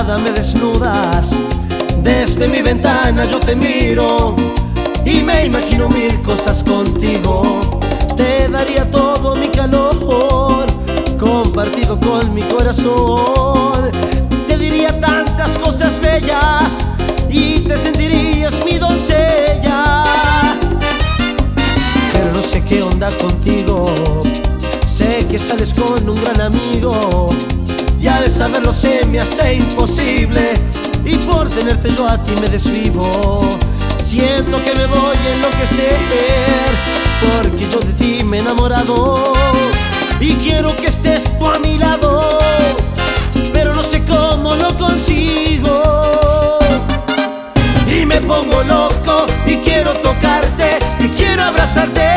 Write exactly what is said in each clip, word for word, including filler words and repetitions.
madrugada me desnudas, desde mi ventana yo te miro y me imagino mil cosas contigo. Te daría todo mi calor, compartido con mi corazón. Te diría tantas cosas bellas y te sentirías mi doncella. Pero no sé qué onda contigo, sé que sales con un gran amigo y al saberlo se me hace imposible, y por tenerte yo a ti me desvivo. Siento que me voy a enloquecer porque yo de ti me he enamorado y quiero que estés tú a mi lado, pero no sé cómo lo consigo. Y me pongo loco y quiero tocarte y quiero abrazarte.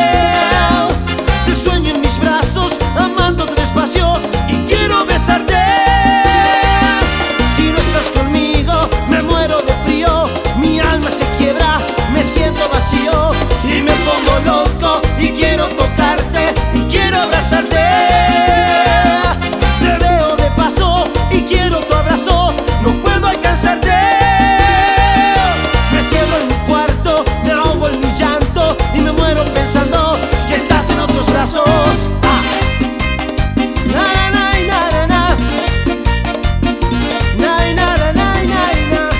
Te sueño en mis brazos, amándote despacio y quiero besarte. Si no estás conmigo me muero de frío, mi alma se quiebra, me siento vacío. Y me pongo loco y quiero tocarte y quiero abrazarte. Te veo de paso y quiero tu abrazo, no puedo alcanzarte. Me cierro en mi cuarto, me ahogo en mi llanto y me muero pensando que estás en otros brazos. Ah. Na, na, na, na, na. Na, na, na, na, na, na.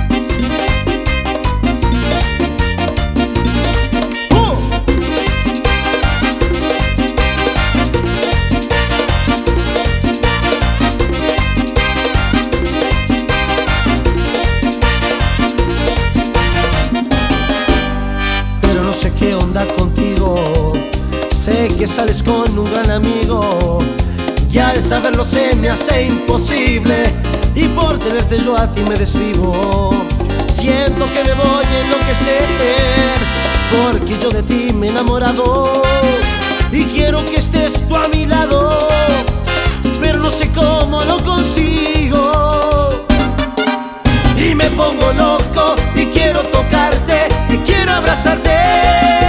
Uh. Pero no sé qué onda contigo, sé que sales con un gran amigo y al saberlo se me hace imposible, y por tenerte yo a ti me desvivo. Siento que me voy a enloquecer porque yo de ti me he enamorado y quiero que estés tú a mi lado, pero no sé cómo lo consigo. Y me pongo loco y quiero tocarte y quiero abrazarte.